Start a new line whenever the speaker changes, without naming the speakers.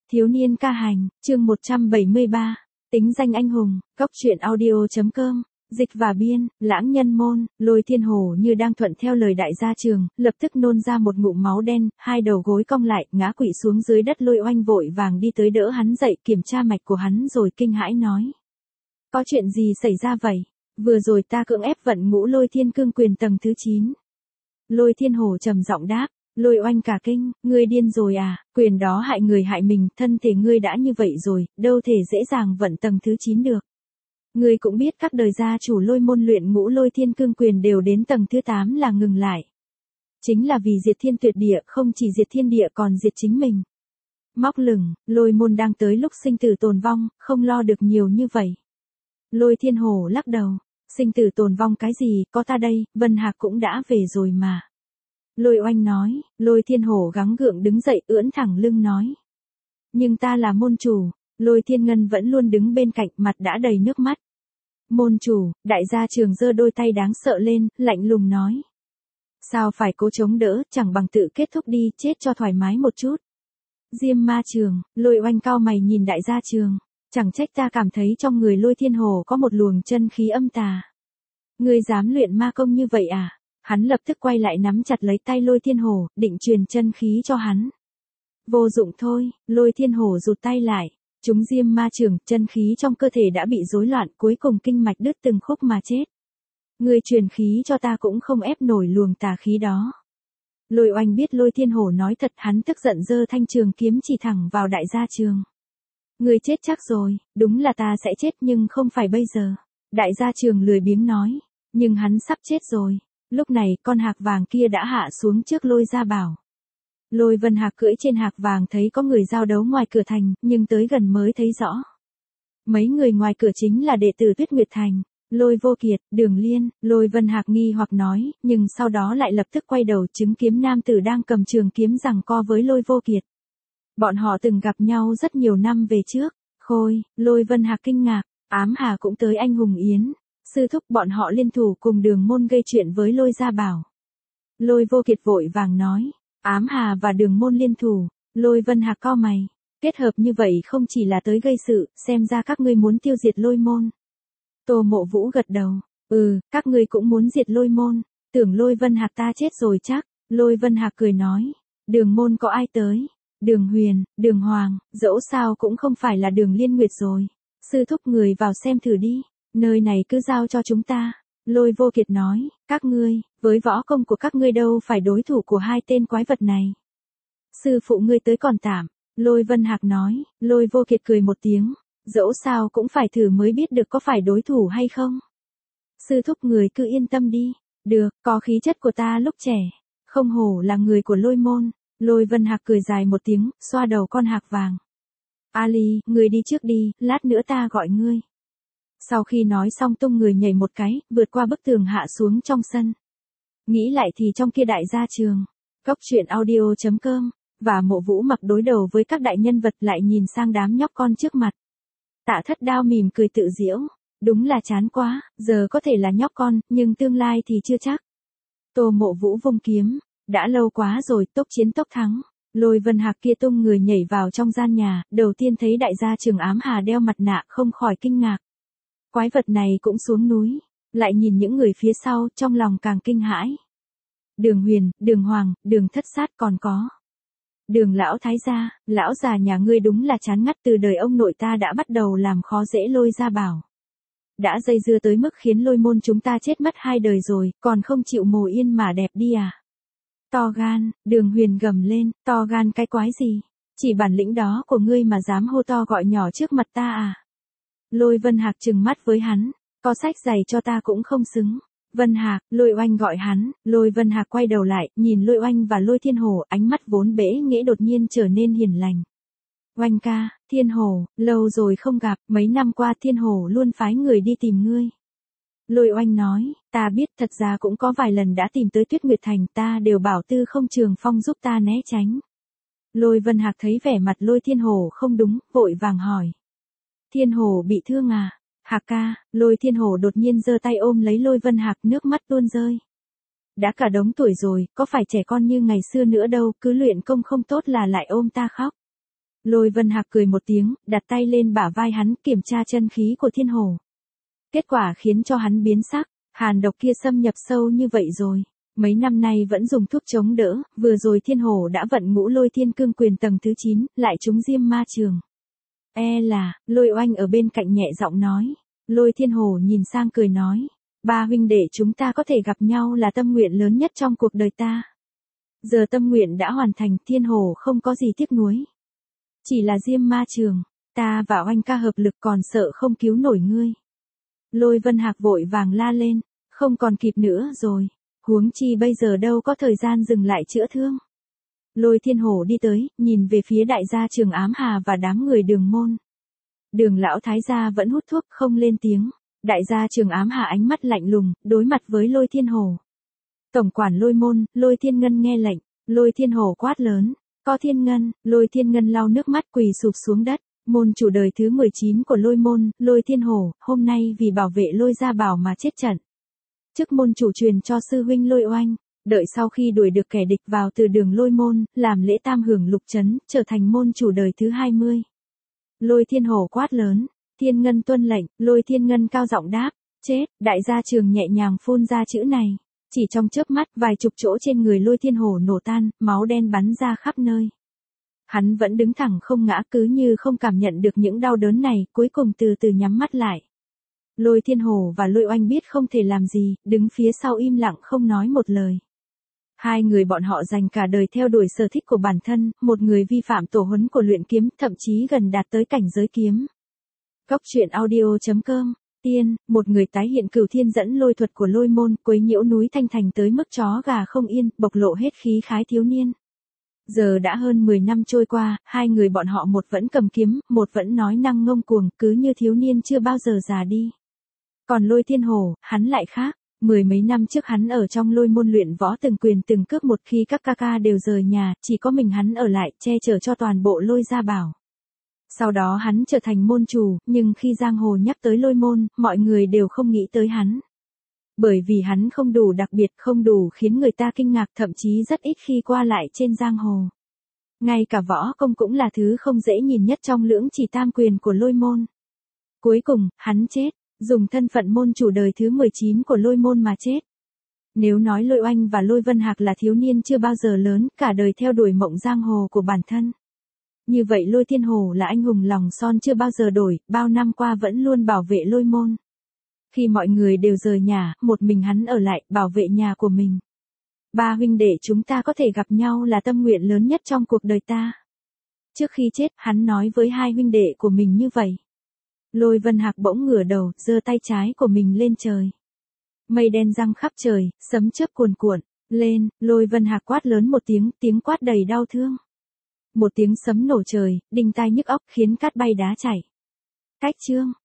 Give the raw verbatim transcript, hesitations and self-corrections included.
Thiếu niên ca hành, chương một trăm bảy mươi ba, tính danh anh hùng, cốc truyện audio.com, dịch và biên, lãng nhân môn, Lôi Thiên Hổ như đang thuận theo lời đại gia Trường, lập tức nôn ra một ngụm máu đen, hai đầu gối cong lại, ngã quỵ xuống dưới đất. Lôi Oanh vội vàng đi tới đỡ hắn dậy, kiểm tra mạch của hắn rồi kinh hãi nói. Có chuyện gì xảy ra vậy? Vừa rồi ta cưỡng ép vận ngũ Lôi Thiên Cương quyền tầng thứ chín. Lôi Thiên Hổ trầm giọng đáp. Lôi Oanh cả kinh, ngươi điên rồi à, quyền đó hại người hại mình, thân thể ngươi đã như vậy rồi, đâu thể dễ dàng vận tầng thứ chín được. Ngươi cũng biết các đời gia chủ Lôi môn luyện ngũ Lôi Thiên Cương quyền đều đến tầng thứ tám là ngừng lại. Chính là vì diệt thiên tuyệt địa, không chỉ diệt thiên địa còn diệt chính mình. Móc lửng, Lôi môn đang tới lúc sinh tử tồn vong, không lo được nhiều như vậy. Lôi Thiên Hổ lắc đầu, sinh tử tồn vong cái gì, có ta đây, Vân Hạc cũng đã về rồi mà. Lôi Oanh nói, Lôi Thiên Hổ gắng gượng đứng dậy ưỡn thẳng lưng nói. Nhưng ta là môn chủ, Lôi Thiên Ngân vẫn luôn đứng bên cạnh, mặt đã đầy nước mắt. Môn chủ, đại gia Trường giơ đôi tay đáng sợ lên, lạnh lùng nói. Sao phải cố chống đỡ, chẳng bằng tự kết thúc đi, chết cho thoải mái một chút. Diêm Ma Trường, Lôi Oanh cao mày nhìn đại gia Trường, chẳng trách ta cảm thấy trong người Lôi Thiên Hổ có một luồng chân khí âm tà. Ngươi dám luyện ma công như vậy à? Hắn lập tức quay lại nắm chặt lấy tay Lôi Thiên Hổ, định truyền chân khí cho hắn. Vô dụng thôi, Lôi Thiên Hổ rụt tay lại. Chúng Diêm Ma Trường, chân khí trong cơ thể đã bị rối loạn, cuối cùng kinh mạch đứt từng khúc mà chết. Ngươi truyền khí cho ta cũng không ép nổi luồng tà khí đó. Lôi Oanh biết Lôi Thiên Hổ nói thật, hắn tức giận giơ thanh trường kiếm chỉ thẳng vào đại gia Trường. Ngươi chết chắc rồi, đúng là ta sẽ chết nhưng không phải bây giờ. Đại gia Trường lười biếng nói, nhưng hắn sắp chết rồi. Lúc này, con hạc vàng kia đã hạ xuống trước Lôi Gia Bảo. Lôi Vân Hạc cưỡi trên hạc vàng thấy có người giao đấu ngoài cửa thành, nhưng tới gần mới thấy rõ. Mấy người ngoài cửa chính là đệ tử Tuyết Nguyệt Thành, Lôi Vô Kiệt, Đường Liên. Lôi Vân Hạc nghi hoặc nói, nhưng sau đó lại lập tức quay đầu chứng kiến nam tử đang cầm trường kiếm giằng co với Lôi Vô Kiệt. Bọn họ từng gặp nhau rất nhiều năm về trước. Khôi, Lôi Vân Hạc kinh ngạc, Ám Hà cũng tới anh hùng yến. Sư thúc bọn họ liên thủ cùng Đường môn gây chuyện với Lôi Gia Bảo. Lôi Vô Kiệt vội vàng nói, Ám Hà và Đường môn liên thủ. Lôi Vân Hạc cau mày, kết hợp như vậy không chỉ là tới gây sự, xem ra các ngươi muốn tiêu diệt Lôi môn. Tô Mộ Vũ gật đầu, ừ, các ngươi cũng muốn diệt Lôi môn, tưởng Lôi Vân Hạc ta chết rồi chắc. Lôi Vân Hạc cười nói, Đường môn có ai tới? Đường Huyền, Đường Hoàng, dẫu sao cũng không phải là Đường Liên Nguyệt rồi. Sư thúc người vào xem thử đi. Nơi này cứ giao cho chúng ta. Lôi Vô Kiệt nói, các ngươi, với võ công của các ngươi đâu phải đối thủ của hai tên quái vật này. Sư phụ ngươi tới còn tạm. Lôi Vân Hạc nói, Lôi Vô Kiệt cười một tiếng, dẫu sao cũng phải thử mới biết được có phải đối thủ hay không. Sư thúc người cứ yên tâm đi, được, có khí chất của ta lúc trẻ, không hổ là người của Lôi môn. Lôi Vân Hạc cười dài một tiếng, xoa đầu con hạc vàng. Ali, người đi trước đi, lát nữa ta gọi ngươi. Sau khi nói xong tung người nhảy một cái, vượt qua bức tường hạ xuống trong sân. Nghĩ lại thì trong kia đại gia Trường, cốc truyện audio.com, và Mộ Vũ mặc đối đầu với các đại nhân vật lại nhìn sang đám nhóc con trước mặt. Tạ Thất Đao mỉm cười tự giễu, đúng là chán quá, giờ có thể là nhóc con, nhưng tương lai thì chưa chắc. Tô Mộ Vũ vung kiếm, đã lâu quá rồi, tốc chiến tốc thắng. Lôi Vân Hạc kia tung người nhảy vào trong gian nhà, đầu tiên thấy đại gia Trường Ám Hà đeo mặt nạ không khỏi kinh ngạc. Quái vật này cũng xuống núi, lại nhìn những người phía sau, trong lòng càng kinh hãi. Đường Huyền, Đường Hoàng, Đường Thất Sát còn có. Đường lão thái gia, lão già nhà ngươi đúng là chán ngắt, từ đời ông nội ta đã bắt đầu làm khó dễ Lôi Gia Bảo. Đã dây dưa tới mức khiến Lôi môn chúng ta chết mất hai đời rồi, còn không chịu mồ yên mà đẹp đi à. To gan, Đường Huyền gầm lên, to gan cái quái gì, chỉ bản lĩnh đó của ngươi mà dám hô to gọi nhỏ trước mặt ta à. Lôi Vân Hạc trừng mắt với hắn, có sách giày cho ta cũng không xứng. Vân Hạc, Lôi Oanh gọi hắn. Lôi Vân Hạc quay đầu lại, nhìn Lôi Oanh và Lôi Thiên Hổ, ánh mắt vốn bẽ nghễ đột nhiên trở nên hiền lành. Oanh ca, Thiên Hổ, lâu rồi không gặp, mấy năm qua Thiên Hổ luôn phái người đi tìm ngươi. Lôi Oanh nói, ta biết, thật ra cũng có vài lần đã tìm tới Tuyết Nguyệt Thành, ta đều bảo Tư Không Trường Phong giúp ta né tránh. Lôi Vân Hạc thấy vẻ mặt Lôi Thiên Hổ không đúng, vội vàng hỏi. Thiên Hổ bị thương à? Hạc ca, Lôi Thiên Hổ đột nhiên giơ tay ôm lấy Lôi Vân Hạc, nước mắt tuôn rơi. Đã cả đống tuổi rồi, có phải trẻ con như ngày xưa nữa đâu, cứ luyện công không tốt là lại ôm ta khóc. Lôi Vân Hạc cười một tiếng, đặt tay lên bả vai hắn, kiểm tra chân khí của Thiên Hổ. Kết quả khiến cho hắn biến sắc, hàn độc kia xâm nhập sâu như vậy rồi. Mấy năm nay vẫn dùng thuốc chống đỡ, vừa rồi Thiên Hổ đã vận ngũ lôi thiên cương quyền tầng thứ chín, lại trúng diêm ma trường. E là, Lôi Oanh ở bên cạnh nhẹ giọng nói. Lôi Thiên Hổ nhìn sang cười nói. Ba huynh đệ chúng ta có thể gặp nhau là tâm nguyện lớn nhất trong cuộc đời ta. Giờ tâm nguyện đã hoàn thành, Thiên Hổ không có gì tiếc nuối. Chỉ là diêm ma trường, ta và Oanh ca hợp lực còn sợ không cứu nổi ngươi. Lôi Vân Hạc vội vàng la lên, không còn kịp nữa rồi. Huống chi bây giờ đâu có thời gian dừng lại chữa thương. Lôi Thiên Hổ đi tới, nhìn về phía đại gia Trường Ám Hà và đám người Đường môn. Đường lão thái gia vẫn hút thuốc không lên tiếng. Đại gia Trường Ám Hà ánh mắt lạnh lùng, đối mặt với Lôi Thiên Hổ. Tổng quản Lôi môn, Lôi Thiên Ngân nghe lệnh, Lôi Thiên Hổ quát lớn. Có Thiên Ngân, Lôi Thiên Ngân lau nước mắt quỳ sụp xuống đất. Môn chủ đời thứ mười chín của Lôi môn, Lôi Thiên Hổ, hôm nay vì bảo vệ Lôi gia bảo mà chết trận. Chức môn chủ truyền cho sư huynh Lôi Oanh, đợi sau khi đuổi được kẻ địch vào từ đường Lôi môn, làm lễ tam hưởng lục trấn, trở thành môn chủ đời thứ hai mươi. Lôi Thiên Hổ quát lớn, Thiên Ngân tuân lệnh, Lôi Thiên Ngân cao giọng đáp, chết, đại gia Trường nhẹ nhàng phun ra chữ này. Chỉ trong chớp mắt, vài chục chỗ trên người Lôi Thiên Hổ nổ tan, máu đen bắn ra khắp nơi. Hắn vẫn đứng thẳng không ngã, cứ như không cảm nhận được những đau đớn này, cuối cùng từ từ nhắm mắt lại. Lôi Thiên Hổ và Lôi Oanh biết không thể làm gì, đứng phía sau im lặng không nói một lời. Hai người bọn họ dành cả đời theo đuổi sở thích của bản thân, một người vi phạm tổ huấn của luyện kiếm, thậm chí gần đạt tới cảnh giới kiếm. Góc truyện audio chấm com, tiên, một người tái hiện cửu thiên dẫn lôi thuật của Lôi môn, quấy nhiễu núi Thanh Thành tới mức chó gà không yên, bộc lộ hết khí khái thiếu niên. Giờ đã hơn mười năm trôi qua, hai người bọn họ một vẫn cầm kiếm, một vẫn nói năng ngông cuồng, cứ như thiếu niên chưa bao giờ già đi. Còn Lôi Thiên Hổ, hắn lại khác. Mười mấy năm trước hắn ở trong Lôi môn luyện võ từng quyền từng cước, một khi các ca ca đều rời nhà, chỉ có mình hắn ở lại, che chở cho toàn bộ Lôi gia bảo. Sau đó hắn trở thành môn chủ, nhưng khi giang hồ nhắc tới Lôi môn, mọi người đều không nghĩ tới hắn. Bởi vì hắn không đủ đặc biệt, không đủ khiến người ta kinh ngạc, thậm chí rất ít khi qua lại trên giang hồ. Ngay cả võ công cũng là thứ không dễ nhìn nhất trong lưỡng chỉ tam quyền của Lôi môn. Cuối cùng, hắn chết, dùng thân phận môn chủ đời thứ mười chín của Lôi môn mà chết. Nếu nói Lôi Oanh và Lôi Vân Hạc là thiếu niên chưa bao giờ lớn, cả đời theo đuổi mộng giang hồ của bản thân. Như vậy Lôi Thiên Hổ là anh hùng lòng son chưa bao giờ đổi, bao năm qua vẫn luôn bảo vệ Lôi môn. Khi mọi người đều rời nhà, một mình hắn ở lại, bảo vệ nhà của mình. Ba huynh đệ chúng ta có thể gặp nhau là tâm nguyện lớn nhất trong cuộc đời ta. Trước khi chết, hắn nói với hai huynh đệ của mình như vậy. Lôi Vân Hạc bỗng ngửa đầu, giơ tay trái của mình lên trời. Mây đen giăng khắp trời, sấm chớp cuồn cuộn, lên, Lôi Vân Hạc quát lớn một tiếng, tiếng quát đầy đau thương. Một tiếng sấm nổ trời, đinh tai nhức óc khiến cát bay đá chảy. Cách chương